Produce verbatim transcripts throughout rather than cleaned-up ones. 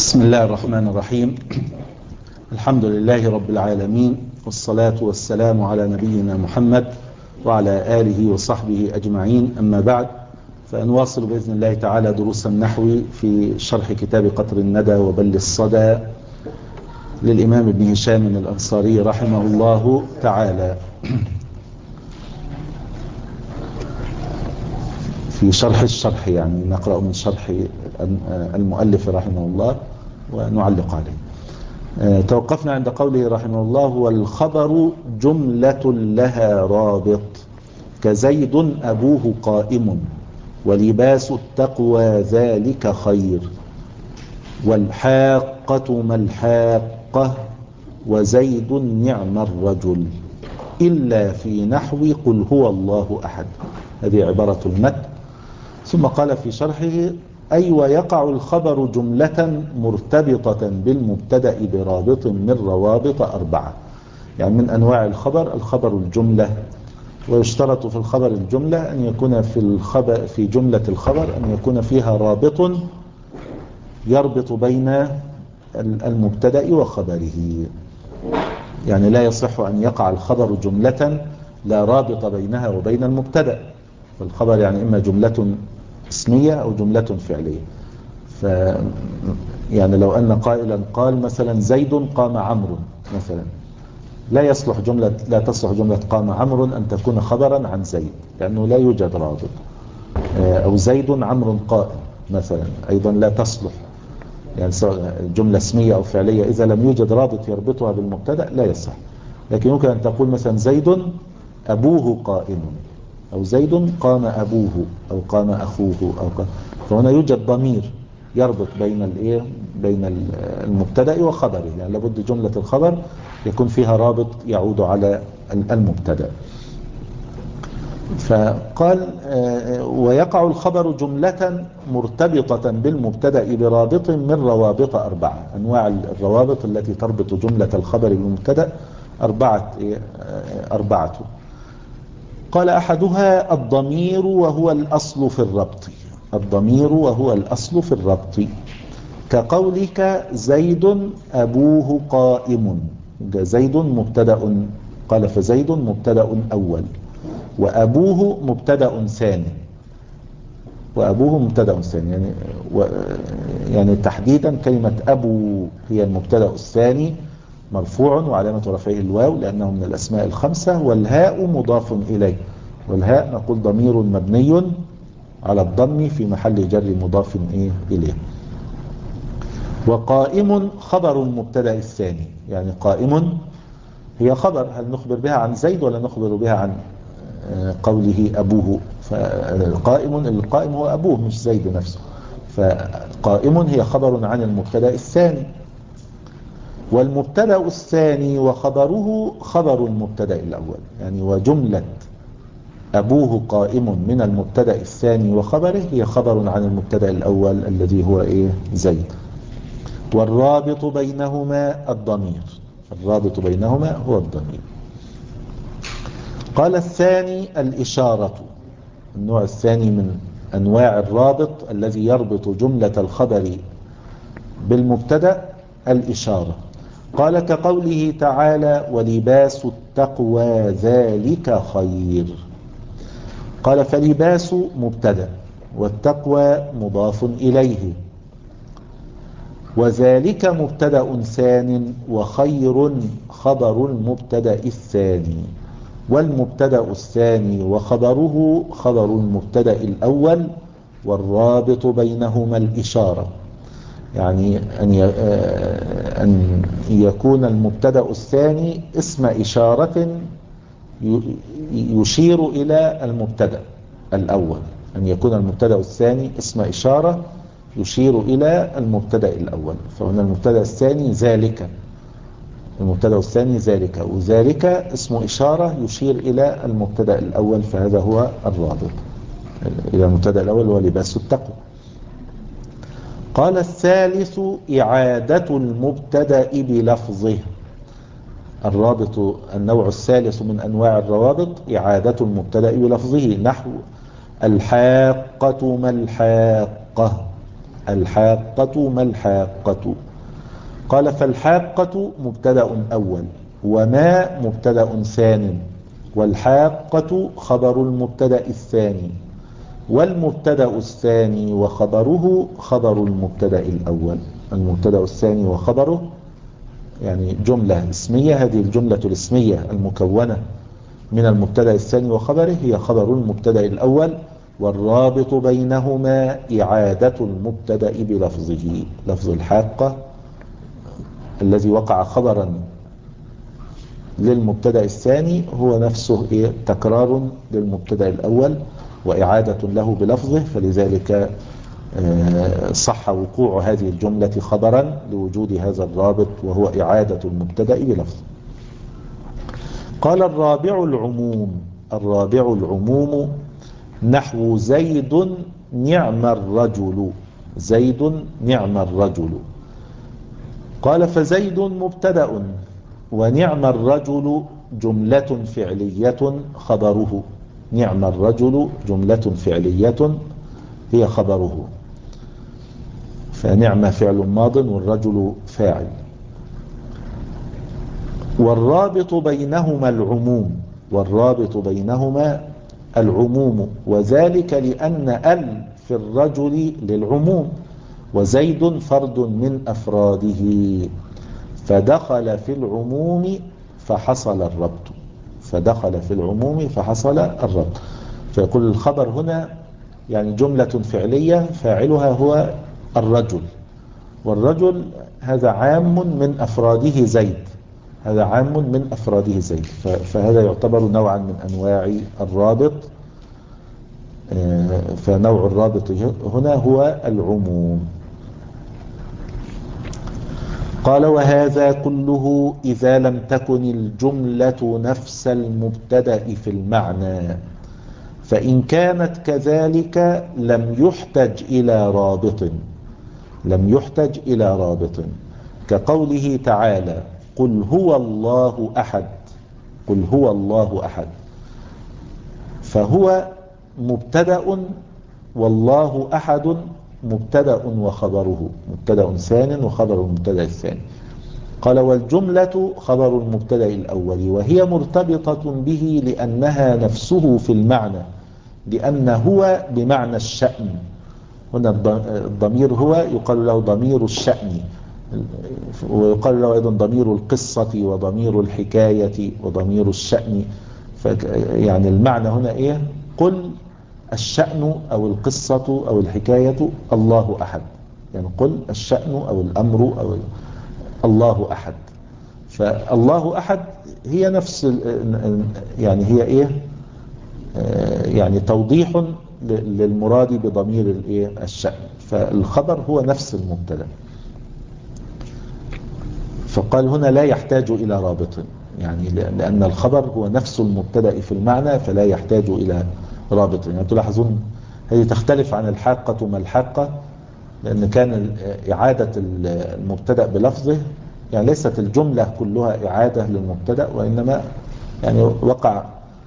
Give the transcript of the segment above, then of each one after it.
بسم الله الرحمن الرحيم. الحمد لله رب العالمين، والصلاة والسلام على نبينا محمد وعلى آله وصحبه أجمعين. أما بعد، فنواصل بإذن الله تعالى دروس النحو في شرح كتاب قطر الندى وبل الصدى للإمام ابن هشام الأنصاري رحمه الله تعالى، في شرح الشرح، يعني نقرأ من شرح المؤلف رحمه الله ونعلق عليه. توقفنا عند قوله رحمه الله: والخبر جملة لها رابط، كزيد أبوه قائم، ولباس التقوى ذلك خير، والحاقة ما الحاقة، وزيد نعم الرجل، إلا في نحو قل هو الله أحد. هذه عبارة المتن. ثم قال في شرحه: أي ويقع الخبر جملة مرتبطة بالمبتدأ برابط من روابط أربعة. يعني من أنواع الخبر الخبر الجملة، ويشترط في الخبر الجملة أن يكون في الخبر في جملة الخبر أن يكون فيها رابط يربط بين المبتدأ وخبره. يعني لا يصح أن يقع الخبر جملة لا رابط بينها وبين المبتدأ. فالخبر يعني إما جملة اسمية أو جملة فعلية. ف يعني لو أن قائلا قال مثلا زيد قام عمرو مثلا، لا يصلح جملة لا تصلح جملة قام عمرو أن تكون خبرا عن زيد، لأنه لا يوجد رابط. أو زيد عمرو قائم مثلا، أيضا لا تصلح، يعني سواء جملة اسمية أو فعلية إذا لم يوجد رابط يربطها بالمبتدأ لا يصح. لكن يمكن أن تقول مثلا زيد أبوه قائم، أو زيد قام أبوه، أو قام أخوه، أو قام. فهنا يوجد ضمير يربط بين الايه بين المبتدأ وخبره. يعني لابد جملة الخبر يكون فيها رابط يعود على المبتدأ. فقال: ويقع الخبر جملة مرتبطة بالمبتدأ برابط من روابط أربعة. أنواع الروابط التي تربط جملة الخبر بالمبتدأ أربعة أربعة قال: أحدها الضمير وهو الأصل في الربط. الضمير وهو الأصل في الربط، كقولك زيد أبوه قائم. زيد مبتدأ، قال فزيد مبتدأ أول، وأبوه مبتدأ ثاني. وأبوه مبتدأ ثاني يعني و يعني تحديدا كلمة أبو هي المبتدأ الثاني مرفوع، وعلامة رفعه الواو لأنه من الأسماء الخمسة، والهاء مضاف إليه. والهاء نقول ضمير مبني على الضم في محل جر مضاف إيه إليه. وقائم خبر المبتدأ الثاني. يعني قائم هي خبر، هل نخبر بها عن زيد ولا نخبر بها عن قوله أبوه؟ فالقائم القائم هو أبوه مش زيد نفسه. فقائم هي خبر عن المبتدأ الثاني. والمبتدأ الثاني وخبره خبر المبتدأ الأول. يعني وجملة أبوه قائم من المبتدأ الثاني وخبره هي خبر عن المبتدأ الأول الذي هو إيه زيد. والرابط بينهما الضمير. الرابط بينهما هو الضمير. قال: الثاني الإشارة. النوع الثاني من أنواع الرابط الذي يربط جملة الخبر بالمبتدأ الإشارة. قال: كقوله تعالى: ولباس التقوى ذلك خير. قال: فلباس مبتدأ، والتقوى مضاف إليه، وذلك مبتدأ ثان، وخير خبر المبتدأ الثاني. والمبتدأ الثاني وخبره خبر المبتدأ الأول، والرابط بينهما الإشارة. يعني أن يكون المبتدأ الثاني اسم إشارة يشير إلى المبتدأ الأول. أن يكون المبتدأ الثاني اسم إشارة يشير إلى المبتدأ الأول. فهنا المبتدأ الثاني ذلك، المبتدأ الثاني ذلك، وذلك اسم إشارة يشير إلى المبتدأ الأول، فهذا هو الرابط إلى المبتدأ الأول ولباس التقوى. قال: الثالث إعادة المبتدأ بلفظه. الرابط النوع الثالث من أنواع الروابط إعادة المبتدأ بلفظه، نحو الحاقة ما الحاقة. الحاقة ما الحاقة؟ قال فالحاقة مبتدأ أول، وما مبتدأ ثان، والحاقة خبر المبتدأ الثاني، والمبتدأ الثاني وخبره خبر المبتدأ الأول. المبتدأ الثاني وخبره يعني جملة اسمية، هذه الجملة الاسمية المكونة من المبتدأ الثاني وخبره هي خبر المبتدأ الأول، والرابط بينهما إعادة المبتدأ بلفظه. لفظ الحاقة الذي وقع خبرا للمبتدأ الثاني هو نفسه إيه؟ تكرار للمبتدأ الأول وإعادة له بلفظه، فلذلك صح وقوع هذه الجملة خبرا لوجود هذا الرابط وهو إعادة المبتدأ بلفظه. قال الرابع العموم. الرابع العموم نحو زيد نعم الرجل. زيد نعم الرجل. قال فزيد مبتدأ ونعم الرجل جملة فعلية خبره. نعم الرجل جملة فعلية هي خبره، فنعم فعل ماض والرجل فاعل. والرابط بينهما العموم. والرابط بينهما العموم، وذلك لأن ال في الرجل للعموم، وزيد فرد من أفراده، فدخل في العموم فحصل الربط. فدخل في العموم فحصل الربط. فيقول الخبر هنا يعني جملة فعلية فاعلها هو الرجل، والرجل هذا عام من أفراده زيد. هذا عام من أفراده زيد، فهذا يعتبر نوعا من أنواع الرابط. فنوع الرابط هنا هو العموم. قال وهذا كله إذا لم تكن الجملة نفس المبتدأ في المعنى، فإن كانت كذلك لم يحتج إلى رابط. لم يحتج إلى رابط، كقوله تعالى قل هو الله أحد. قل هو الله أحد، فهو مبتدأ والله أحد مبتدأ وخبره. مبتدأ ثان وخبر المبتدأ الثاني. قال والجملة خبر المبتدأ الأول، وهي مرتبطة به لأنها نفسه في المعنى، لأن هو بمعنى الشأن. هنا الضمير هو يقال له ضمير الشأن، ويقال له أيضا ضمير القصة وضمير الحكاية وضمير الشأن. يعني المعنى هنا إيه؟ قل الشأن أو القصة أو الحكاية الله أحد. يعني قل الشأن أو الأمر أو الله أحد. فالله أحد هي نفس يعني هي إيه؟ يعني توضيح للمراد بضمير الإيه؟ الشأن. فالخبر هو نفس المبتدأ. فقال هنا لا يحتاج إلى رابط، يعني لأن الخبر هو نفس المبتدأ في المعنى فلا يحتاج إلى رابط. يعني تلاحظون هذه تختلف عن الحاقة ما الحاقة، لأن كان إعادة المبتدأ بلفظه يعني ليست الجملة كلها إعادة للمبتدأ، وإنما يعني وقع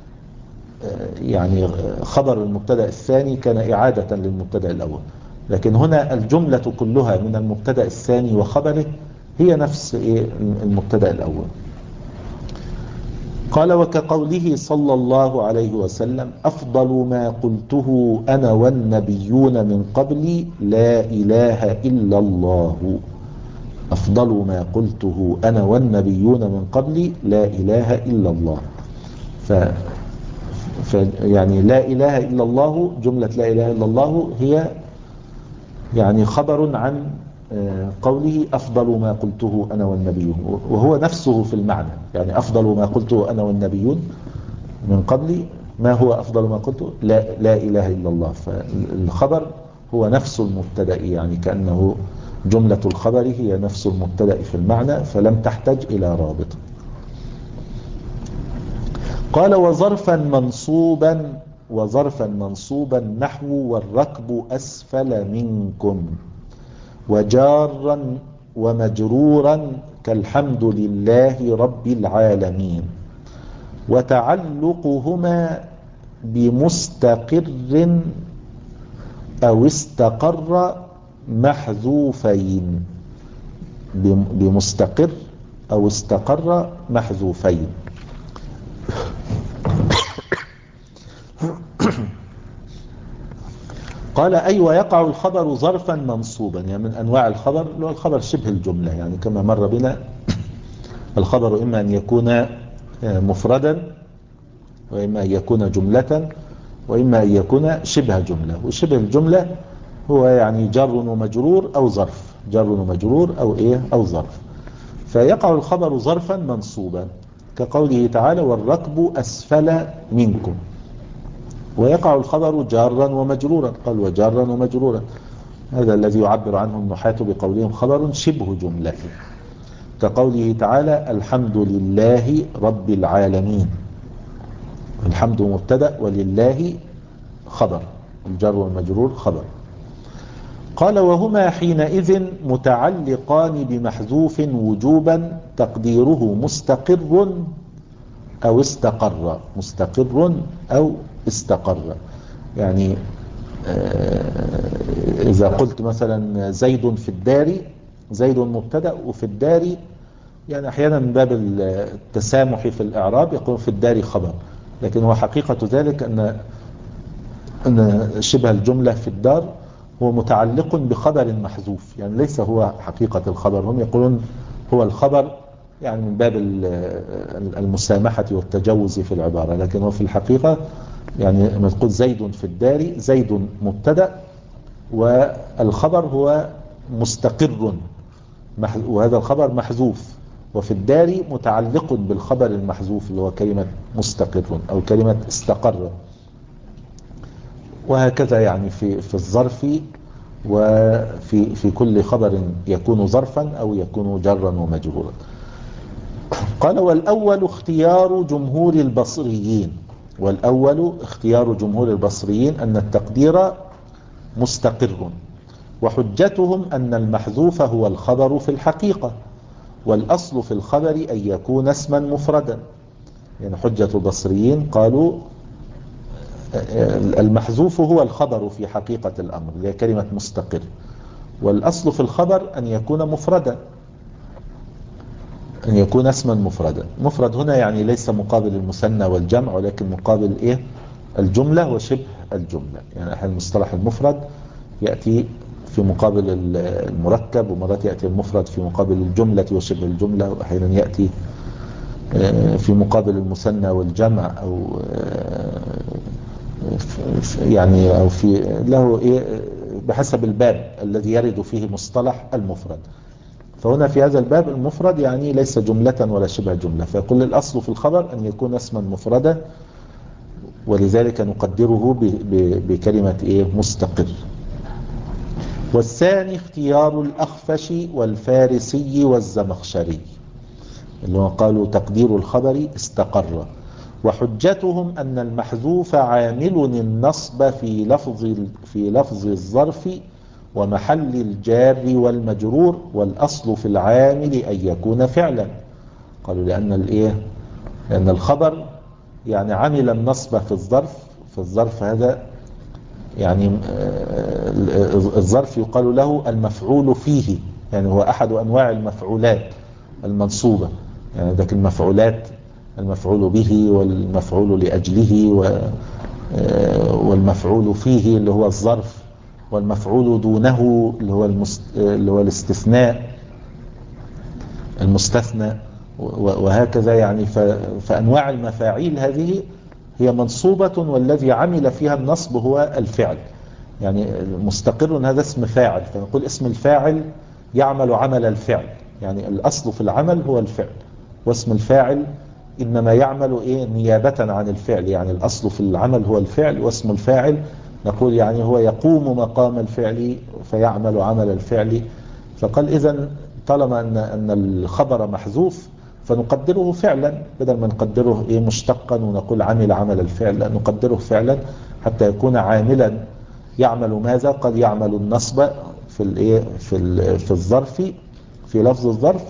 يعني خبر المبتدأ الثاني كان إعادة للمبتدأ الأول. لكن هنا الجملة كلها من المبتدأ الثاني وخبره هي نفس المبتدأ الأول. قال وكقوله صلى الله عليه وسلم أفضل ما قلته أنا والنبيون من قبلي لا إله إلا الله. أفضل ما قلته أنا والنبيون من قبلي لا إله إلا الله. ف يعني لا إله إلا الله، جملة لا إله إلا الله هي يعني خبر عن قوله أفضل ما قلته أنا والنبيون، وهو نفسه في المعنى. يعني أفضل ما قلته أنا والنبيون من قبلي، ما هو أفضل ما قلته؟ لا, لا إله إلا الله. فالخبر هو نفس المبتدأ، يعني كأنه جملة الخبر هي نفس المبتدأ في المعنى فلم تحتج إلى رابط. قال وظرفا منصوبا. وظرفا منصوبا نحو والركب أسفل منكم، وجارا ومجرورا كالحمد لله رب العالمين، وتعلقهما بمستقر أو استقر محذوفين، بمستقر أو استقر محذوفين. قال أي ويقع الخبر ظرفا منصوبا، يعني من أنواع الخبر اللي هو الخبر شبه الجملة، يعني كما مر بنا الخبر إما أن يكون مفردا، وإما أن يكون جملة، وإما أن يكون شبه جملة. وشبه الجملة هو يعني جر ومجرور أو ظرف، جر ومجرور أو إيه أو ظرف. فيقع الخبر ظرفا منصوبا كقوله تعالى والركب أسفل منكم، ويقع الخبر جارا ومجرورا، قال وجارا ومجرورا، هذا الذي يعبر عنه النحاة بقولهم خبر شبه جملة، كقوله تعالى الحمد لله رب العالمين، الحمد مبتدأ ولله خبر، الجر والمجرور خبر. قال وهما حينئذ متعلقان بمحذوف وجوبا تقديره مستقر أو استقر، مستقر أو استقر. يعني إذا قلت مثلا زيد في الدار، زيد مبتدأ وفي الدار، يعني أحيانا من باب التسامح في الإعراب يقول في الدار خبر، لكن هو حقيقة ذلك أن أن شبه الجملة في الدار هو متعلق بخبر محذوف، يعني ليس هو حقيقة الخبر. هم يقولون هو الخبر يعني من باب المسامحة والتجوز في العبارة، لكن هو في الحقيقة يعني لما تقول زيد في الدار، زيد مبتدأ والخبر هو مستقر، وهذا الخبر محذوف، وفي الدار متعلق بالخبر المحذوف اللي هو كلمة مستقر أو كلمة استقر. وهكذا يعني في في الظرف وفي في كل خبر يكون ظرفا أو يكون جرا ومجرورا. قال والأول اختيار جمهور البصريين، والأول اختيار جمهور البصريين أن التقدير مستقر، وحجتهم أن المحذوف هو الخبر في الحقيقة، والأصل في الخبر أن يكون اسما مفردا. يعني حجة البصريين قالوا المحذوف هو الخبر في حقيقة الأمر، هي كلمة مستقر، والأصل في الخبر أن يكون مفردا، أن يكون اسما مفردا. مفرد هنا يعني ليس مقابل المثنى والجمع، ولكن مقابل إيه الجملة وشبه الجملة. يعني أحيانا المصطلح المفرد يأتي في مقابل المركب، ومرات يأتي المفرد في مقابل الجملة وشبه الجملة، وأحيانا يأتي في مقابل المثنى والجمع، أو يعني أو في له إيه بحسب الباب الذي يرد فيه مصطلح المفرد. فهنا في هذا الباب المفرد يعني ليس جملة ولا شبه جملة، فيقول الأصل في الخبر أن يكون اسما مفردا، ولذلك نقدره بكلمة إيه مستقر. والثاني اختيار الأخفش والفارسي والزمخشري، اللي هو قالوا تقدير الخبر استقر، وحجتهم أن المحذوف عامل النصب في لفظ في لفظ الظرف ومحل الجار والمجرور، والأصل في العامل أن يكون فعلا. قالوا لأن الإيه لأن الخبر يعني عمل النصب في الظرف، في الظرف هذا يعني الظرف يقال له المفعول فيه، يعني هو أحد أنواع المفعولات المنصوبة، يعني ذاك المفعولات المفعول به والمفعول لأجله والمفعول فيه اللي هو الظرف، والمفعول دونه اللي هو المست... اللي هو الاستثناء المستثنى، وهكذا. يعني ف... فأنواع المفاعيل هذه هي منصوبة، والذي عمل فيها النصب هو الفعل. يعني مستقر هذا اسم فاعل، فنقول اسم الفاعل يعمل عمل الفعل، يعني الأصل في العمل هو الفعل، واسم الفاعل إنما يعمل إيه نيابة عن الفعل. يعني الأصل في العمل هو الفعل، واسم الفاعل نقول يعني هو يقوم مقام الفعل فيعمل عمل الفعل. فقال إذن طالما أن أن الخبر محذوف فنقدره فعلا، بدل ما نقدره إيه مشتقا ونقول عمل عمل الفعل، لا نقدره فعلا حتى يكون عاملا. يعمل ماذا؟ قد يعمل النصب في الايه في في الظرف، في لفظ الظرف،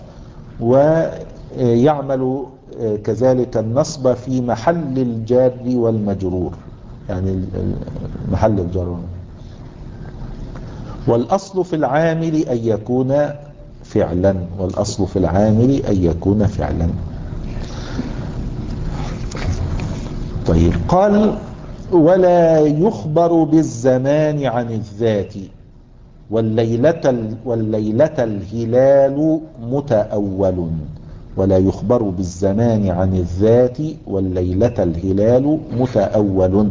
ويعمل كذلك النصب في محل الجار والمجرور، يعني محل الجر. والأصل في العامل أن يكون فعلا، والأصل في العامل أن يكون فعلا. طيب قال ولا يخبر بالزمان عن الذات، والليلة, والليلة الهلال متأول. ولا يخبر بالزمان عن الذات والليلة الهلال متأول.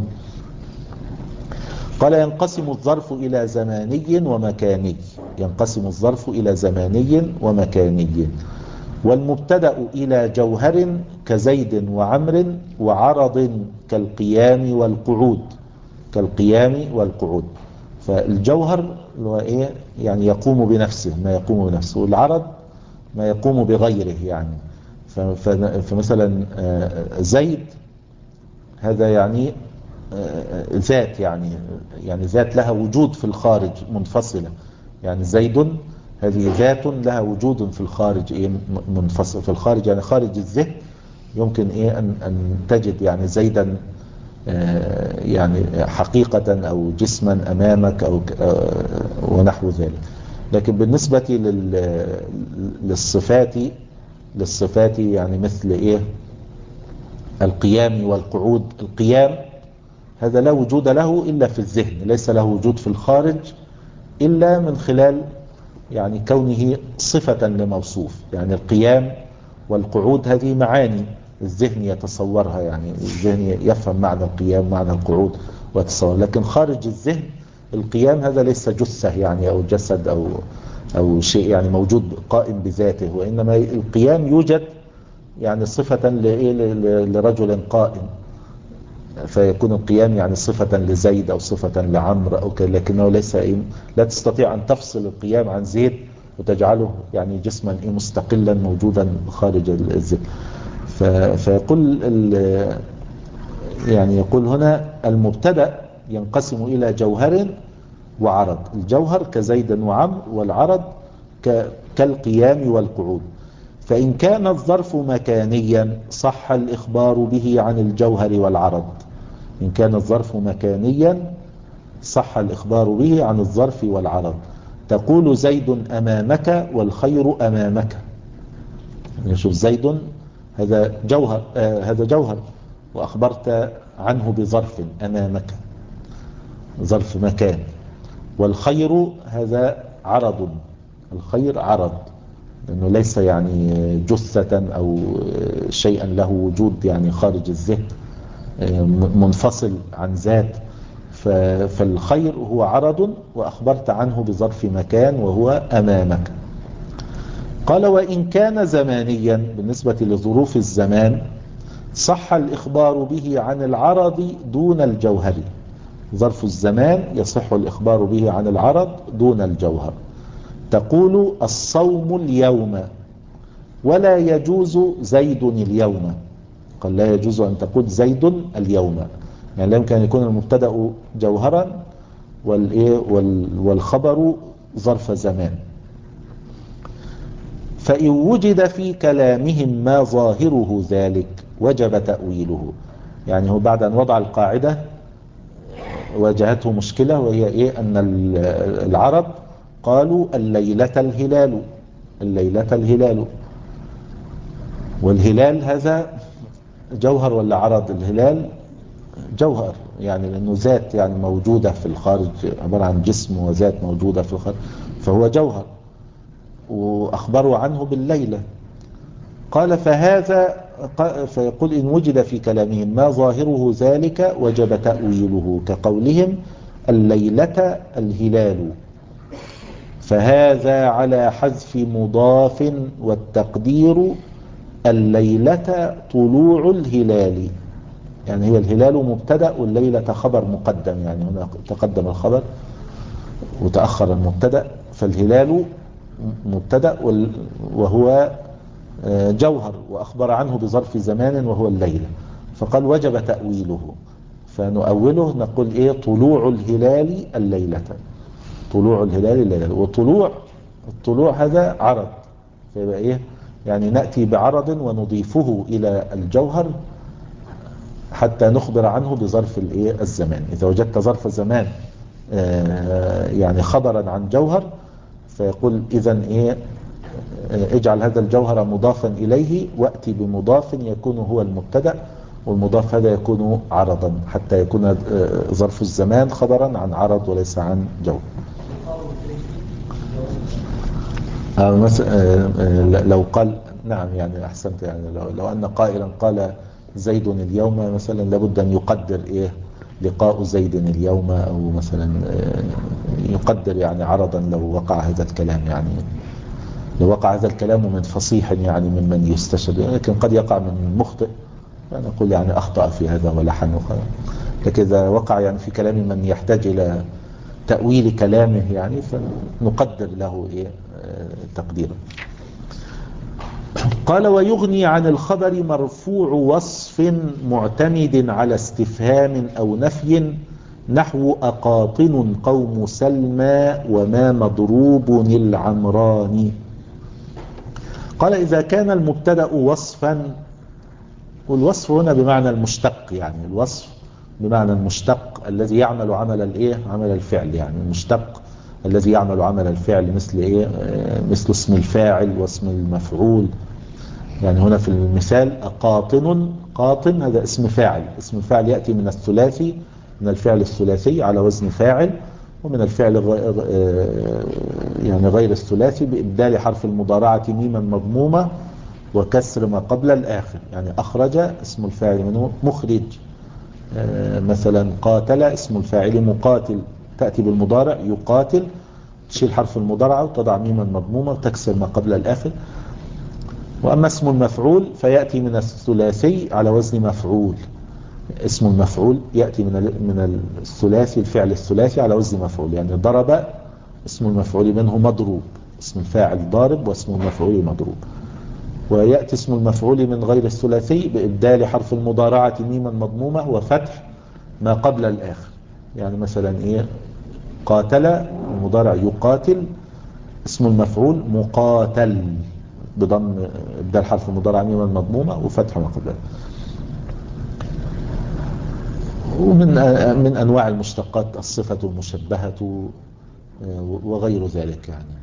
قال ينقسم الظرف إلى زماني ومكاني، ينقسم الظرف إلى زماني ومكاني. والمبتدأ إلى جوهر كزيد وعمر، وعرض كالقيام والقعود، كالقيام والقعود. فالجوهر هو إيه؟ يعني يقوم بنفسه، ما يقوم بنفسه. والعرض ما يقوم بغيره يعني. فمثلا زيد هذا يعني ذات، يعني يعني ذات لها وجود في الخارج منفصلة. يعني زيد هذه ذات لها وجود في الخارج ايه منفصل، في الخارج يعني خارج الذهن. يمكن ايه ان, أن تجد يعني زيدا يعني حقيقة او جسما امامك او ونحو ذلك. لكن بالنسبة للصفات للصفات يعني مثل ايه القيام والقعود. القيام هذا لا وجود له إلا في الذهن، ليس له وجود في الخارج إلا من خلال يعني كونه صفة لموصوف. يعني القيام والقعود هذه معاني الذهن يتصورها، يعني الذهن يفهم معنى القيام معنى القعود ويتصور. لكن خارج الذهن القيام هذا ليس جثة يعني أو جسد أو أو شيء يعني موجود قائم بذاته، وإنما القيام يوجد يعني صفة لرجل قائم، فيكون القيام يعني صفة لزيد أو صفة لعمر أو كده. لكنه ليس إيه، لا تستطيع أن تفصل القيام عن زيد وتجعله يعني جسما إيه مستقلا موجودا خارج الذهن. فيقول يعني يقول هنا المبتدأ ينقسم إلى جوهر وعرض. الجوهر كزيد وعمر، والعرض كالقيام والقعود. فإن كان الظرف مكانيا صح الإخبار به عن الجوهر والعرض. إن كان الظرف مكانيا صح الإخبار به عن الظرف والعرض. تقول زيد أمامك والخير أمامك. نشوف زيد هذا جوهر، آه هذا جوهر، وأخبرت عنه بظرف أمامك، ظرف مكان. والخير هذا عرض، الخير عرض لأنه ليس يعني جثة أو شيئا له وجود يعني خارج الذهن منفصل عن ذات. فالخير هو عرض وأخبرت عنه بظرف مكان وهو أمامك. قال وإن كان زمانيا، بالنسبة لظروف الزمان صح الإخبار به عن العرض دون الجوهر. ظرف الزمان يصح الإخبار به عن العرض دون الجوهر. تقول الصوم اليوم ولا يجوز زيد اليوم. قال لا يجوز أن تقول زيد اليوم، يعني لا يمكن أن يكون المبتدأ جوهرا والخبر ظرف زمان. فإن وجد في كلامهم ما ظاهره ذلك وجب تأويله. يعني هو بعد أن وضع القاعدة واجهته مشكلة، وهي إيه؟ أن العرب قالوا الليلة الهلال، الليلة الهلال. والهلال هذا جوهر ولا عرض؟ الهلال جوهر، يعني لأنه ذات يعني موجودة في الخارج، عبارة عن جسم وذات موجودة في الخارج، فهو جوهر. وأخبروا عنه بالليلة. قال فهذا فيقول إن وجد في كلامهم ما ظاهره ذلك وجب تأويله، كقولهم الليلة الهلال. فهذا على حذف مضاف، والتقدير الليلة طلوع الهلال. يعني هي الهلال مبتدأ والليلة خبر مقدم، يعني هنا تقدم الخبر وتأخر المبتدأ. فالهلال مبتدأ وهو جوهر وأخبر عنه بظرف زمان وهو الليلة. فقال وجب تأويله، فنؤوله نقول إيه؟ طلوع الهلال الليلة، طلوع الهلال الليلة. وطلوع الطلوع هذا عرض، فيبقى إيه؟ يعني نأتي بعرض ونضيفه إلى الجوهر حتى نخبر عنه بظرف الإيه؟ الزمان. إذا وجدت ظرف زمان يعني خبرا عن جوهر، فيقول إذن إيه اجعل هذا الجوهر مضافا إليه وأتي بمضاف يكون هو المبتدأ، والمضاف هذا يكون عرضا حتى يكون ظرف الزمان خبرا عن عرض وليس عن جوهر. لو قال نعم يعني أحسنت، يعني لو, لو أن قائلا قال زيد اليوم مثلا لابد أن يقدر إيه لقاء زيد اليوم، أو مثلا يقدر يعني عرضا لو وقع هذا الكلام، يعني لو وقع هذا الكلام من فصيح يعني ممن يستشهد، لكن قد يقع من مخطئ فنقول يعني أخطأ في هذا ولحن. لكن إذا وقع يعني في كلام من يحتاج إلى تأويل كلامه يعني فنقدر له إيه تقديرا. قال ويغني عن الخبر مرفوع وصف معتمد على استفهام أو نفي نحو أقاطن قوم سلمى وما مضروب العمران. قال إذا كان المبتدأ وصفا، والوصف هنا بمعنى المشتق، يعني الوصف بمعنى المشتق الذي يعمل عمل الايه عمل الفعل، يعني المشتق الذي يعمل عمل الفعل مثل ايه مثل اسم الفاعل واسم المفعول. يعني هنا في المثال أقاطن، قاطن هذا اسم فاعل، اسم الفاعل يأتي من الثلاثي، من الفعل الثلاثي على وزن فاعل، ومن الفعل يعني غير الثلاثي بإبدال حرف المضارعة ميما مضمومة وكسر ما قبل الآخر. يعني أخرج اسم الفاعل منه مخرج، مثلا قاتل اسم الفاعل مقاتل، تأتي بالمضارع يقاتل، تشيل حرف المضارعة وتضع ميما مضمومة وتكسر ما قبل الآخر. وأما اسم المفعول فيأتي من الثلاثي على وزن مفعول، اسم المفعول يأتي من من الثلاثي الفعل الثلاثي على وزن مفعول، يعني ضرب اسم المفعول منه مضروب، اسم الفاعل ضارب واسم المفعول مضروب. ويأتي اسم المفعول من غير الثلاثي بإبدال حرف المضارعة ميما مضمومة وفتح ما قبل الآخر. يعني مثلا إيه قاتل المضارع يقاتل، اسم المفعول مقاتل بضم إبدال حرف المضارعة ميما مضمومة وفتح ما قبل. ومن من أنواع المشتقات الصفة المشبهة وغير ذلك يعني.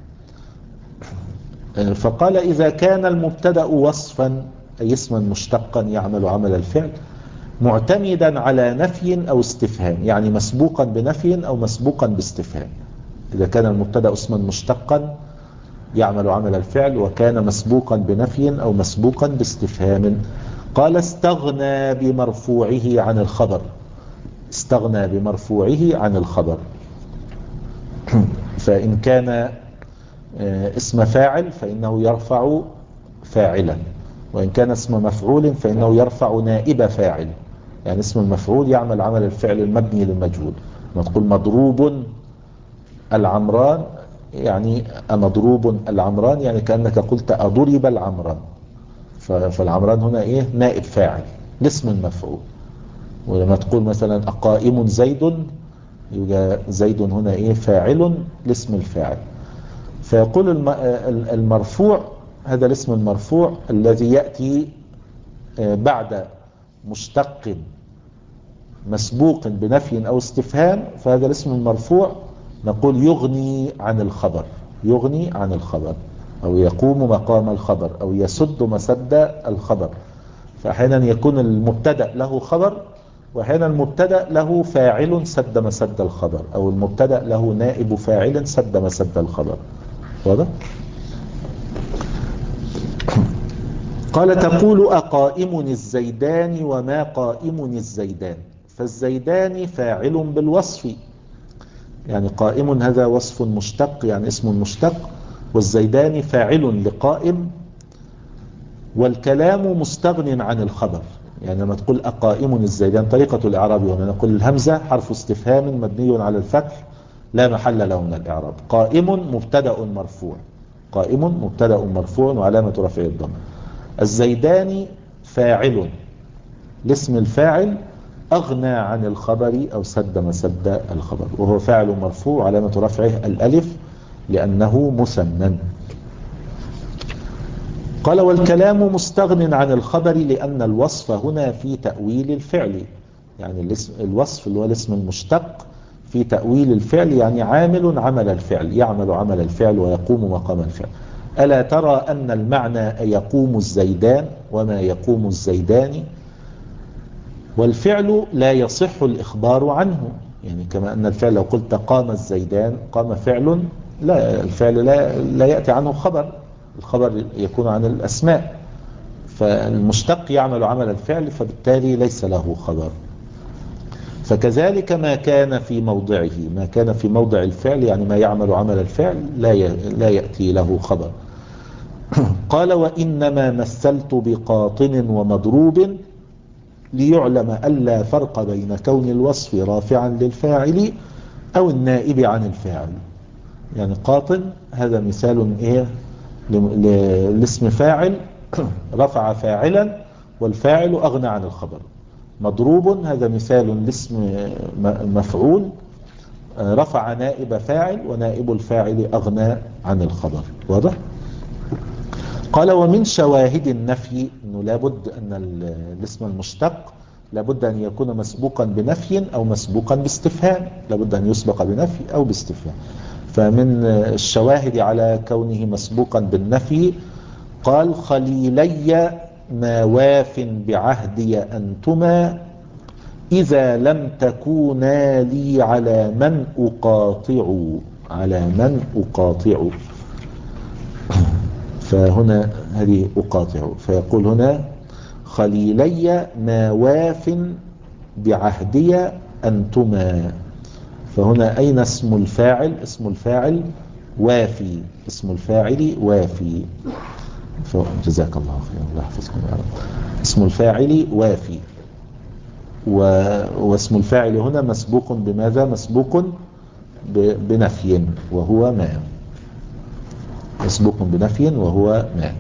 فقال إذا كان المبتدأ وصفا أي اسما مشتقا يعمل عمل الفعل معتمدا على نفي أو استفهام، يعني مسبوقا بنفي أو مسبوقا باستفهام. إذا كان المبتدأ اسما مشتقا يعمل عمل الفعل وكان مسبوقا بنفي أو مسبوقا باستفهام. قال استغنى بمرفوعه عن الخبر، استغنى بمرفوعه عن الخبر. فإن كان اسم فاعل فإنه يرفع فاعلا، وإن كان اسم مفعول فإنه يرفع نائب فاعل. يعني اسم المفعول يعمل عمل الفعل المبني للمجهول. ما تقول مضروب العمران، يعني مضروب العمران يعني كأنك قلت أضرب العمران، فالعمران هنا إيه نائب فاعل لاسم المفعول. ولما تقول مثلا أقائم زيد، يبقى زيد هنا إيه فاعل لاسم الفاعل. فيقول المرفوع هذا الاسم المرفوع الذي يأتي بعد مشتق مسبوق بنفي أو استفهام، فهذا الاسم المرفوع نقول يغني عن الخبر، يغني عن الخبر أو يقوم مقام الخبر أو يسد مسد الخبر. فأحيانا يكون المبتدأ له خبر، وأحيانا المبتدأ له فاعل سد مسد الخبر، أو المبتدأ له نائب فاعل سد مسد الخبر. واضح؟ قال تقول أقائم الزيدان وما قائم الزيدان. فالزيدان فاعل بالوصف، يعني قائم هذا وصف مشتق يعني اسم مشتق، والزيدان فاعل لقائم، والكلام مستغن عن الخبر. يعني لما تقول أقائم الزيدان طريقة الإعراب هنا نقول الهمزة حرف استفهام مبني على الفتح لا محل له من الإعراب. قائم مبتدأ مرفوع، قائم مبتدأ مرفوع وعلامة رفعه الضمة. الزيدان فاعل لاسم الفاعل أغنى عن الخبر أو سد مسد الخبر، وهو فاعل مرفوع علامة رفعه الألف لأنه مثنى. قال والكلام مستغن عن الخبر لأن الوصف هنا في تأويل الفعل، يعني الوصف اللي هو الاسم المشتق في تأويل الفعل، يعني عامل عمل الفعل، يعمل عمل الفعل ويقوم مقام الفعل. ألا ترى أن المعنى يقوم الزيدان وما يقوم الزيدان، والفعل لا يصح الإخبار عنه. يعني كما أن الفعل لو قلت قام الزيدان، قام فعل، لا، الفعل لا, لا يأتي عنه خبر، الخبر يكون عن الأسماء، فالمشتق يعمل عمل الفعل، فبالتالي ليس له خبر. فكذلك ما كان في موضعه، ما كان في موضع الفعل يعني ما يعمل عمل الفعل لا لا يأتي له خبر. قال وإنما مثلت بقاطن ومضروب ليعلم ألا فرق بين كون الوصف رافعا للفاعل أو النائب عن الفاعل. يعني قاطن هذا مثال إيه لاسم فاعل رفع فاعلا والفاعل أغنى عن الخبر. مضروب هذا مثال لاسم مفعول رفع نائب فاعل ونائب الفاعل أغنى عن الخبر. واضح؟ قال ومن شواهد النفي أنه لابد أن الاسم المشتق لابد أن يكون مسبوقا بنفي أو مسبوقا باستفهام، لابد أن يسبق بنفي أو باستفهام. فمن الشواهد على كونه مسبوقا بالنفي قال خليلي ما واف بعهدي أنتما إذا لم تكونا لي على من أقاطع، على من أقاطع. فهنا هذه أقاطع، فيقول هنا خليلي ما واف بعهدي أنتما. فهنا أين اسم الفاعل؟ اسم الفاعل وافي، اسم الفاعل وافي. جزاك الله خيرا، الله يحفظكم يا رب. اسم الفاعل وافي، و... واسم الفاعل هنا مسبوق بماذا؟ مسبوق ب... بنفي وهو ما، مسبوق بنفي وهو ما.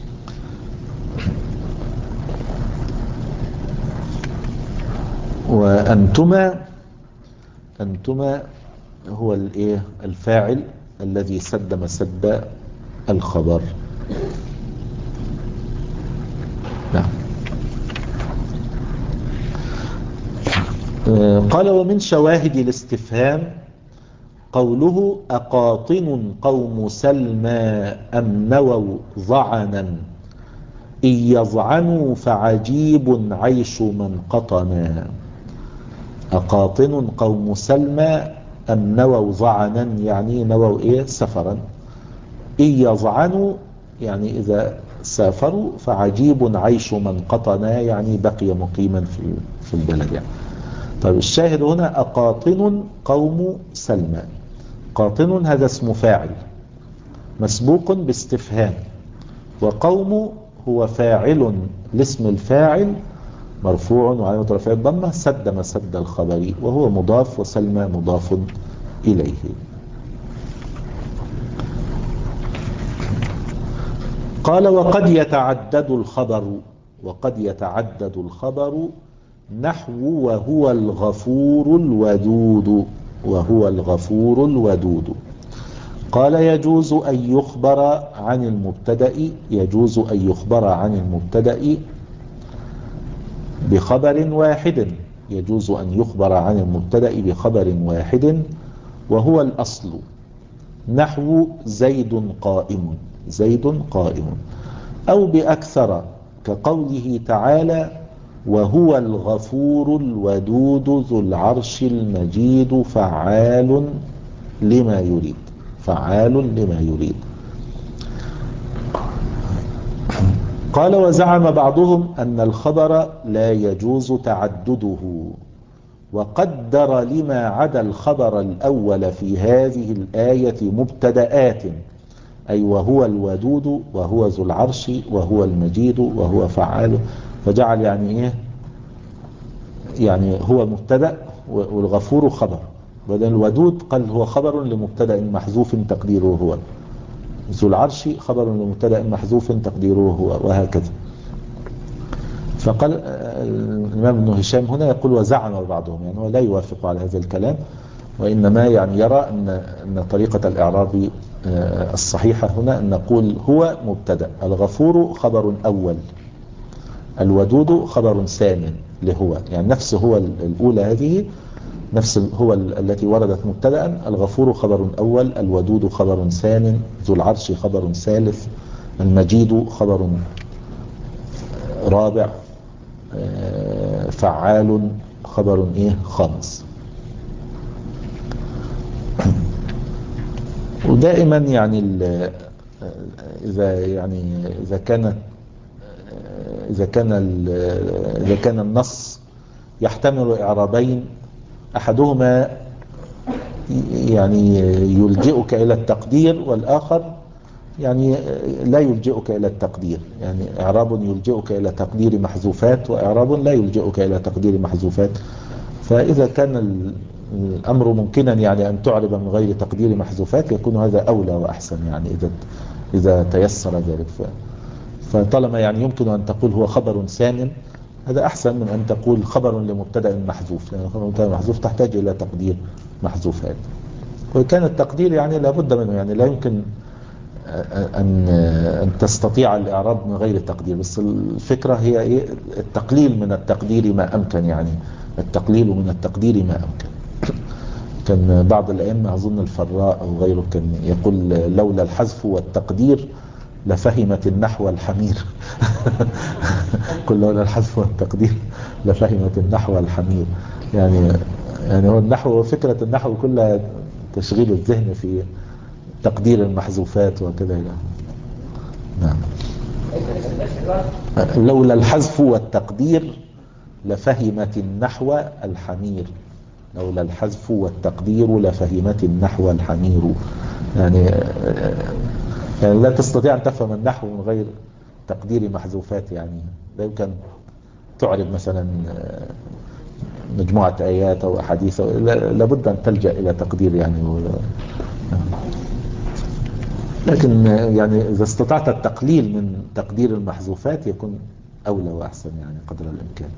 وأنتما، أنتما هو الايه الفاعل الذي سد مسد الخبر. نعم. قال ومن شواهد الاستفهام قوله أقاطن قوم سلمى أم نووا ظعنا إن يظعنوا فعجيب عيش من قطنا. أقاطن قوم سلمى أم نووا ظعنا، يعني نووا إيه سفرا. إن يظعنوا يعني إذا سافروا، فعجيب عيش من قطنا يعني بقي مقيما في في البلد يعني. طيب الشاهد هنا أقاطن قوم سلمى، قاطن هذا اسم فاعل مسبوق باستفهام، وقوم هو فاعل لاسم الفاعل مرفوع وعلامة رفعه الضمة سد مسد الخبر، وهو مضاف وسلمى مضاف إليه. قال وقد يتعدد الخبر، وقد يتعدد الخبر نحو وهو الغفور الودود، وهو الغفور الودود. قال يجوز أن يخبر عن المبتدأ، يجوز أن يخبر عن المبتدأ بخبر واحد، يجوز أن يخبر عن المبتدأ بخبر واحد وهو الأصل، نحو زيد قائم، زيد قائم، أو بأكثر كقوله تعالى وهو الغفور الودود ذو العرش المجيد فعال لما يريد، فعال لما يريد. قال وزعم بعضهم أن الخبر لا يجوز تعدده، وقدر لما عدا الخبر الأول في هذه الآية مبتدآت، أي وهو الودود وهو ذو العرش وهو المجيد وهو فعال، فجعل يعني إيه يعني هو مبتدأ والغفور خبر، بدل الودود قال هو خبر لمبتدأ محذوف تقديره هو، ذو العرش خبر لمبتدأ محذوف تقديره هو، وهكذا. فقال الإمام ابن هشام هنا يقول وزعم بعضهم، يعني هو لا يوافق على هذا الكلام، وإنما يعني يرى أن أن طريقة الإعراب الصحيحة هنا أن نقول هو مبتدأ، الغفور خبر أول، الودود خبر ثاني لهو، يعني نفس هو الأولى هذه نفس هو التي وردت مبتدأ. الغفور خبر أول، الودود خبر ثان، ذو العرش خبر ثالث، المجيد خبر رابع، فعال خبر ايه خامس. ودائما يعني اذا يعني اذا كانت اذا كان اذا كان النص يحتمل اعرابين، احدهما يعني يلجئك الى التقدير والاخر يعني لا يلجئك الى التقدير، يعني اعراب يلجئك الى تقدير محذوفات واعراب لا يلجئك الى تقدير محذوفات. فاذا كان الامر ممكنا يعني ان تعرب من غير تقدير محذوفات يكون هذا اولى واحسن، يعني اذا اذا تيسر ذلك. فطالما يعني يمكن ان تقول هو خبر ثان، هذا احسن من ان تقول خبر لمبتدا محذوف، لان خبر مبتدا محذوف تحتاج الى تقدير محذوفات. وكان التقدير يعني لابد منه، يعني لا يمكن أن أن تستطيع الإعراب من غير التقدير، بس الفكرة هي إيه؟ التقليل من التقدير ما أمكن، يعني التقليل من التقدير ما أمكن. كان بعض الأئمة أظن الفراء أو غيره كان يقول لولا الحذف والتقدير لفهمت النحو الحمير. قل لولا الحذف والتقدير لفهمت النحو الحمير. يعني يعني هو النحو، فكرة النحو كلها تشغيل الذهن في تقدير المحذوفات وكذا. نعم. لولا الحذف والتقدير لفهمت النحو الحمير، لولا الحذف والتقدير لفهمت النحو الحمير. يعني يعني لا تستطيع أن تفهم النحو من غير تقدير محذوفات، يعني لا يمكن تعرض مثلا مجموعة آيات أو أحاديث، لابد أن تلجأ إلى تقدير يعني. لكن يعني إذا استطعت التقليل من تقدير المحذوفات يكون أولى وأحسن يعني قدر الإمكان.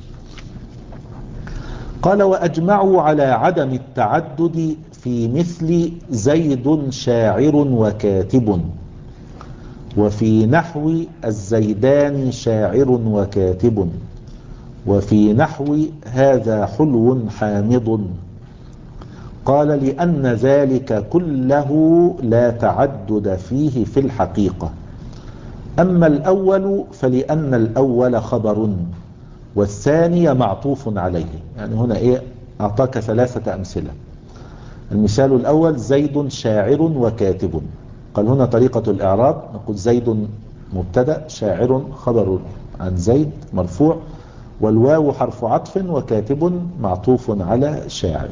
قال وأجمعوا على عدم التعدد في مثل زيد شاعر وكاتب، وفي نحو الزيدان شاعر وكاتب، وفي نحو هذا حلو حامض. قال لأن ذلك كله لا تعدد فيه في الحقيقة. أما الأول فلأن الأول خبر والثاني معطوف عليه. يعني هنا إيه؟ أعطاك ثلاثة أمثلة. المثال الأول زيد شاعر وكاتب. قال هنا طريقة الإعراب نقول زيد مبتدأ، شاعر خبر عن زيد مرفوع، والواو حرف عطف، وكاتب معطوف على شاعر.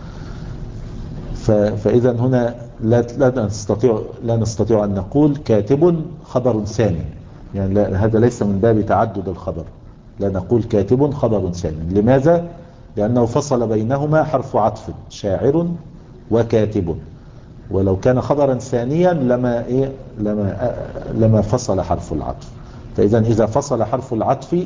فإذا هنا لا لا نستطيع لا نستطيع أن نقول كاتب خبر ثاني، يعني لا، هذا ليس من باب تعدد الخبر. لا نقول كاتب خبر ثاني. لماذا؟ لأنه فصل بينهما حرف عطف، شاعر وكاتب، ولو كان خبرا ثانيا لما إيه لما لما فصل حرف العطف. فإذا إذا فصل حرف العطف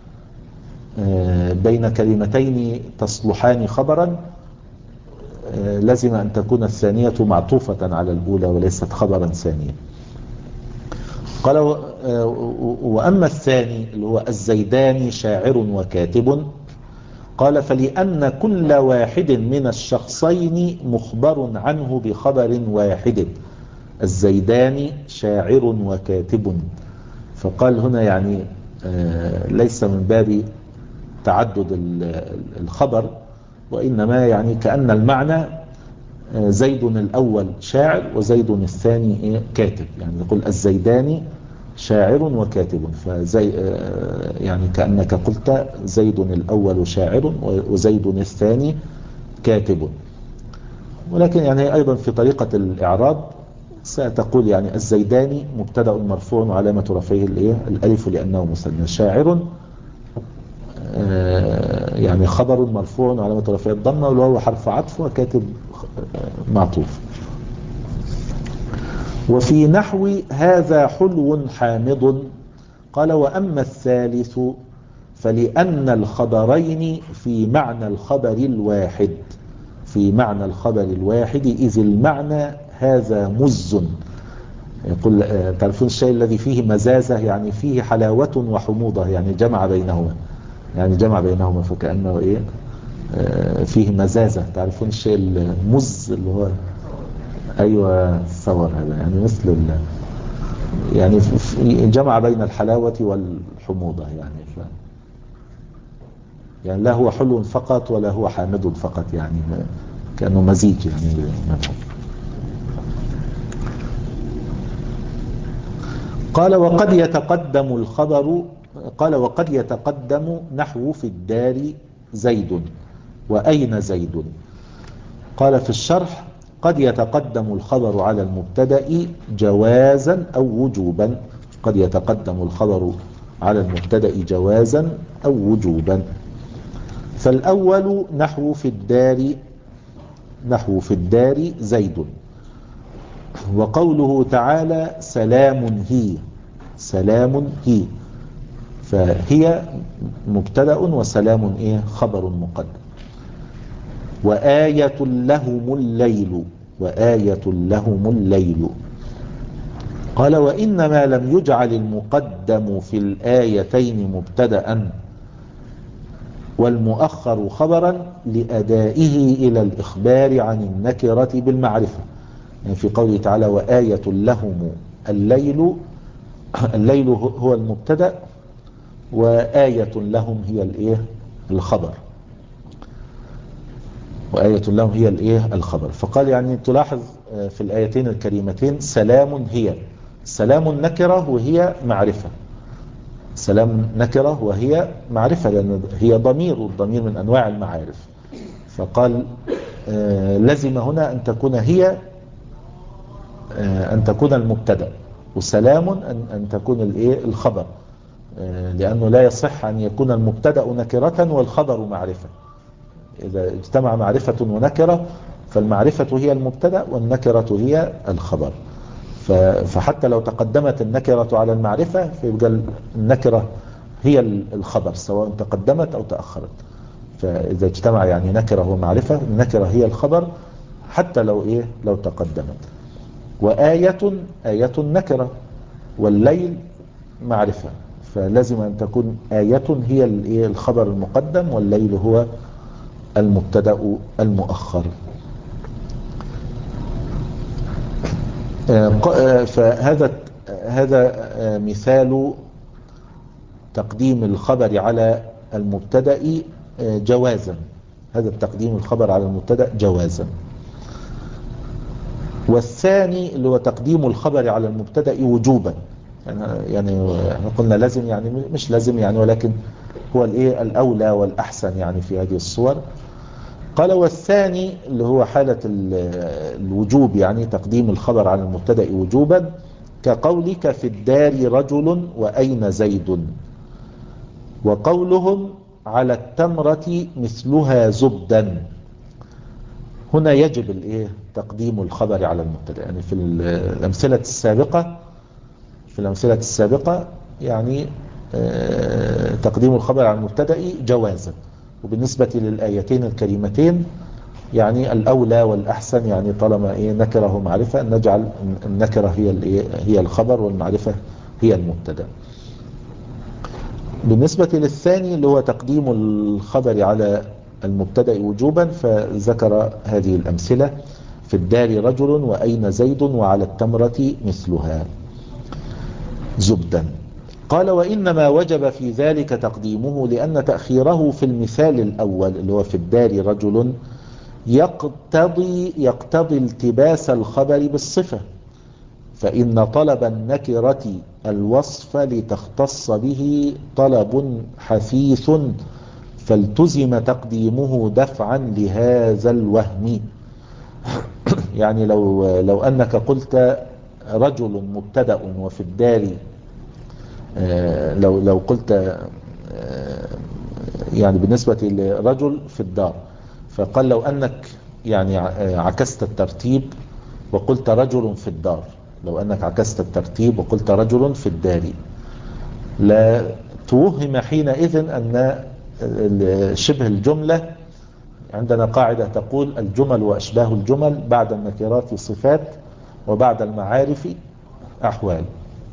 بين كلمتين تصلحان خبرا لازم أن تكون الثانية معطوفة على الأولى وليست خبرا ثانيا. قال وأما الثاني اللي هو الزيدان شاعر وكاتب، قال فلأن كل واحد من الشخصين مخبر عنه بخبر واحد، الزيدان شاعر وكاتب. فقال هنا يعني ليس من باب تعدد الخبر، وإنما يعني كأن المعنى زيد الأول شاعر وزيد الثاني كاتب، يعني يقول الزيدان شاعر وكاتب، فزي يعني كأنك قلت زيد الأول شاعر وزيد الثاني كاتب. ولكن يعني أيضا في طريقة الإعراب ستقول يعني الزيداني مبتدأ مرفوع وعلامة رفعه الألف لأنه مثنى، شاعر يعني خبر مرفوع وعلامة رفعه الضمة، وهو حرف عطف، وكاتب معطوف. وفي نحو هذا حلو حامض، قال وأما الثالث فلأن الخبرين في معنى الخبر الواحد، في معنى الخبر الواحد إذ المعنى هذا مز. يقول تعرفون الشيء الذي فيه مزازة يعني فيه حلاوة وحموضة، يعني جمع بينهما، يعني جمع بينهما، فكأنه إيه فيه مزازة. تعرفون الشيء المز اللي هو أيوة ثور هذا، يعني مثل ال يعني جمع بين الحلاوة والحموضة يعني ف يعني لا هو حلو فقط ولا هو حامض فقط، يعني كأنه مزيج يعني منهم. قال وقد يتقدم الخبر قال وقد يتقدم نحو في الدار زيد وأين زيد. قال في الشرح قد يتقدم الخبر على المبتدأ جوازا أو وجوبا. قد يتقدم الخبر على المبتدأ جوازا أو وجوبا. فالأول نحو في الدار نحو في الدار زيد، وقوله تعالى سلام هي سلام هي، فهي مبتدأ وسلام إيه خبر مقدم. وآية لهم الليل وآية لهم الليل. قال وإنما لم يجعل المقدم في الآيتين مبتدأ والمؤخر خبرا لأدائه إلى الإخبار عن النكرة بالمعرفة. يعني في قوله تعالى وآية لهم الليل، الليل هو المبتدأ وآية لهم هي الإيه الخبر، وآية لهم هي الإيه الخبر. فقال يعني تلاحظ في الآيتين الكريمتين سلام هي، سلام نكرة وهي معرفة، سلام نكرة وهي معرفة لأن هي ضمير، والضمير من أنواع المعارف. فقال آه لزم هنا أن تكون هي آه أن تكون المبتدأ، وسلام أن, أن تكون الإيه الخبر، آه لأنه لا يصح أن يكون المبتدأ نكرة والخبر معرفة. إذا اجتمع معرفة ونكرة فالمعرفة هي المبتدأ والنكرة هي الخبر. فحتى لو تقدمت النكرة على المعرفة فيبقى النكرة هي الخبر سواء تقدمت أو تأخرت. فإذا اجتمع يعني نكرة ومعرفة النكرة هي الخبر حتى لو إيه لو تقدمت. وآية آية نكرة والليل معرفة، فلازم أن تكون آية هي الخبر المقدم والليل هو المبتدأ المؤخر. فهذا هذا مثال تقديم الخبر على المبتدأ جوازا، هذا التقديم الخبر على المبتدأ جوازا. والثاني اللي هو تقديم الخبر على المبتدأ وجوبا، يعني احنا قلنا لازم يعني مش لازم يعني ولكن هو الايه الاولى والاحسن يعني في هذه الصور. قال والثاني اللي هو حالة الوجوب يعني تقديم الخبر على المبتدأ وجوبا كقولك في الدار رجل وأين زيد، وقولهم على التمرة مثلها زبدا. هنا يجب الايه تقديم الخبر على المبتدأ. يعني في الأمثلة السابقة في الأمثلة السابقة يعني اه تقديم الخبر على المبتدأ جوازا، وبالنسبة للآيتين الكريمتين يعني الأولى والأحسن يعني طالما إيه نكره معرفة أن نجعل النكرة هي هي الخبر والمعرفة هي المبتدأ. بالنسبة للثاني اللي هو تقديم الخبر على المبتدأ وجوبا فذكر هذه الأمثلة في الدار رجل وأين زيد وعلى التمرة مثلها زبدا. قال وإنما وجب في ذلك تقديمه لأن تأخيره في المثال الأول اللي هو في الدار رجل يقتضي يقتضي التباس الخبر بالصفة، فإن طلب النكرة الوصف لتختص به طلب حثيث فالتزم تقديمه دفعا لهذا الوهم. يعني لو لو أنك قلت رجل مبتدأ وفي الدار لو لو قلت يعني بالنسبة لرجل في الدار، فقال لو أنك يعني عكست الترتيب وقلت رجل في الدار، لو أنك عكست الترتيب وقلت رجل في الدار لا توهم حينئذ أن شبه الجملة، عندنا قاعدة تقول الجمل وأشباه الجمل بعد النكرات صفات وبعد المعارف أحوال.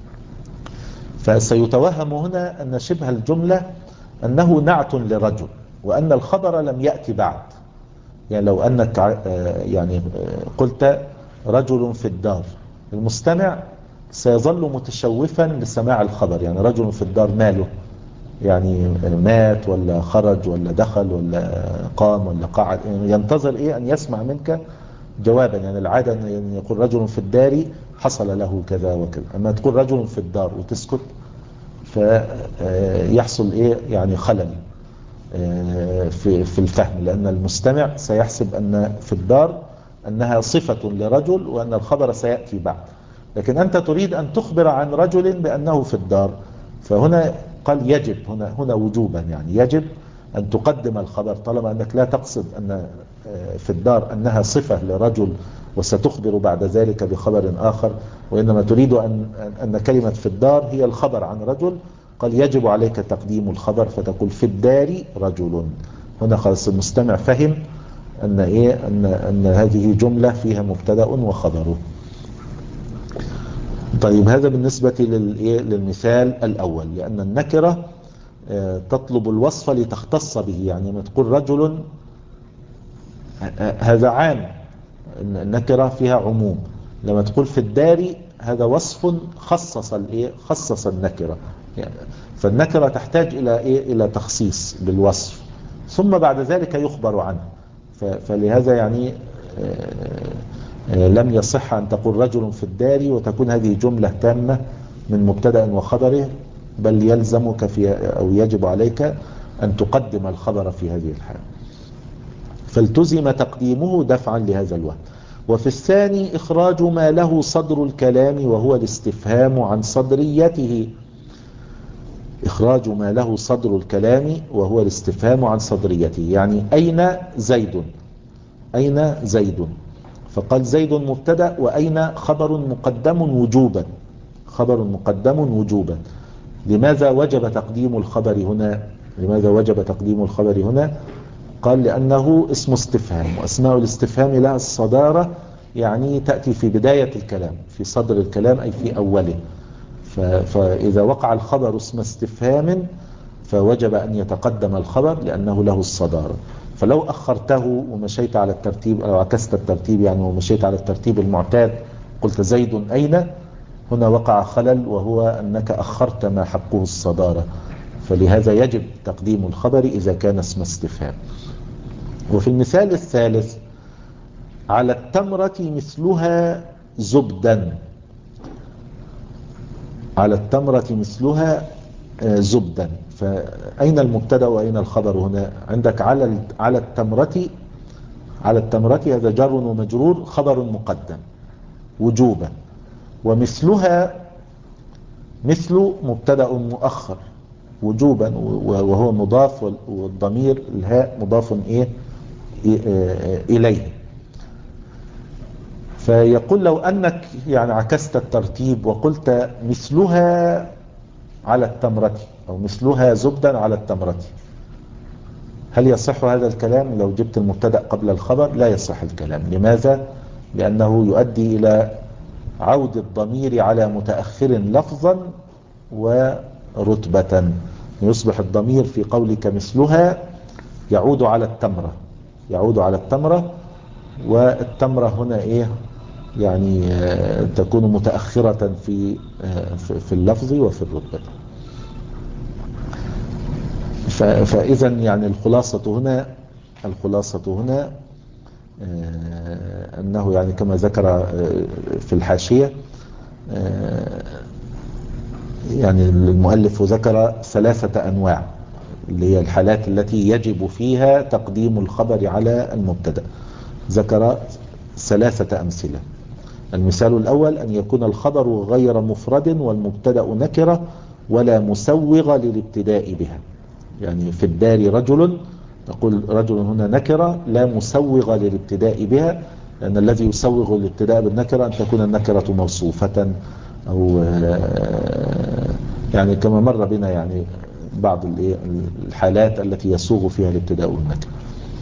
فسيتوهم هنا أن شبه الجملة أنه نعت لرجل، وأن الخبر لم يأتي بعد. يعني لو أنك يعني قلت رجل في الدار، المستمع سيظل متشوفا لسماع الخبر. يعني رجل في الدار ماله؟ يعني مات ولا خرج ولا دخل ولا قام ولا قعد؟ يعني ينتظر ايه؟ ان يسمع منك جوابا. يعني العادة ان يقول رجل في الدار حصل له كذا وكذا. اما تقول رجل في الدار وتسكت فيحصل ايه؟ يعني خلل في في الفهم، لان المستمع سيحسب ان في الدار انها صفة لرجل وان الخبر سيأتي بعد. لكن انت تريد ان تخبر عن رجل بانه في الدار، فهنا قال يجب، هنا هنا وجوبا، يعني يجب ان تقدم الخبر طالما انك لا تقصد ان في الدار انها صفة لرجل وستخبر بعد ذلك بخبر اخر، وانما تريد ان ان كلمة في الدار هي الخبر عن رجل. قال يجب عليك تقديم الخبر فتقول في الدار رجل. هنا خلاص المستمع فهم ان ايه؟ ان ان هذه جملة فيها مبتدأ وخبره. طيب هذا بالنسبة للمثال الأول، لأن النكرة تطلب الوصف لتختص به. يعني ما تقول رجل هذا عام، النكرة فيها عموم. لما تقول في الدار هذا وصف خصص الايه؟ خصص النكرة. يعني فالنكرة تحتاج إلى إيه؟ إلى تخصيص بالوصف، ثم بعد ذلك يخبر عنه. فلهذا يعني لم يصح أن تقول رجل في الدار وتكون هذه جملة تامة من مبتدأ وخبره، بل يلزمك في أو يجب عليك أن تقدم الخبر في هذه الحالة. فالتزم تقديمه دفعا لهذا الوهم. وفي الثاني إخراج ما له صدر الكلام وهو الاستفهام عن صدريته. إخراج ما له صدر الكلام وهو الاستفهام عن صدريته، يعني أين زيد؟ أين زيد؟ فقال زيد مبتدأ وأين خبر مقدم وجوبا. خبر مقدم وجوبا. لماذا وجب تقديم الخبر هنا؟ لماذا وجب تقديم الخبر هنا؟ قال لأنه اسم استفهام، وأسماء الاستفهام لها الصدارة، يعني تأتي في بداية الكلام، في صدر الكلام أي في أوله. فإذا وقع الخبر اسم استفهام فوجب أن يتقدم الخبر لأنه له الصدارة. فلو أخرته ومشيت على الترتيب أو عكست الترتيب يعني ومشيت على الترتيب المعتاد قلت زيد أين، هنا وقع خلل، وهو أنك أخرت ما حقه الصدارة. فلهذا يجب تقديم الخبر إذا كان اسم استفهام. وفي المثال الثالث على التمرة مثلها زبدا. على التمرة مثلها زبدا. فأين المبتدأ وأين الخبر هنا؟ عندك على على التمرة. على التمرة هذا جار ومجرور، خبر مقدم وجوبا. ومثلها مثل مبتدأ مؤخر وجوبا وهو مضاف، والضمير الهاء مضاف إيه إليه. فيقول لو أنك يعني عكست الترتيب وقلت مثلها على التمرة أو مثلها زبدا على التمرة، هل يصح هذا الكلام لو جبت المبتدأ قبل الخبر؟ لا يصح الكلام. لماذا؟ لأنه يؤدي إلى عود الضمير على متأخر لفظا ورتبة. يصبح الضمير في قولك مثلها يعود على التمرة، يعود على التمرة، والتمرة هنا إيه؟ يعني تكون متأخرة في في اللفظ وفي الرتبة. فإذا يعني الخلاصة هنا الخلاصة هنا أنه يعني كما ذكر في الحاشية، يعني المؤلف ذكر ثلاثة أنواع اللي هي الحالات التي يجب فيها تقديم الخبر على المبتدأ. ذكر ثلاثة أمثلة. المثال الأول أن يكون الخبر غير مفرد والمبتدأ نكرة ولا مسوغ للابتداء بها. يعني في الدار رجل، تقول رجل هنا نكرة لا مسوغ للابتداء بها، لأن الذي يسوغ للابتداء بالنكرة أن تكون النكرة موصوفة، أو يعني كما مر بنا يعني بعض الحالات التي يسوغ فيها الابتداء بالنكرة.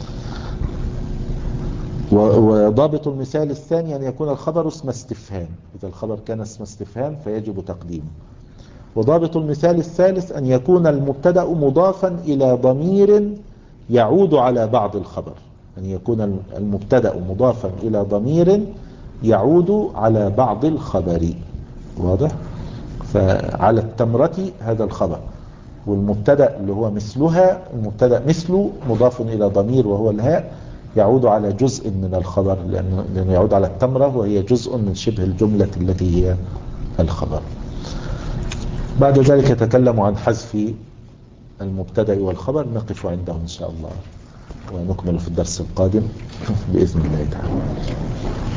وضابط المثال الثاني أن يكون الخبر اسم استفهام، إذا الخبر كان اسم استفهام فيجب تقديمه. وضابط المثال الثالث أن يكون المبتدأ مضافا إلى ضمير يعود على بعض الخبر، أن يكون المبتدأ مضافا إلى ضمير يعود على بعض الخبر. واضح؟ فعلى التمرة هذا الخبر، والمبتدأ اللي هو مثلها، المبتدأ مثله مضاف إلى ضمير وهو الهاء يعود على جزء من الخبر، لأنه, لأنه يعود على التمرة وهي جزء من شبه الجملة التي هي الخبر. بعد ذلك يتكلم عن حذف المبتدأ والخبر، نقف عنده إن شاء الله ونكمل في الدرس القادم بإذن الله تعالى.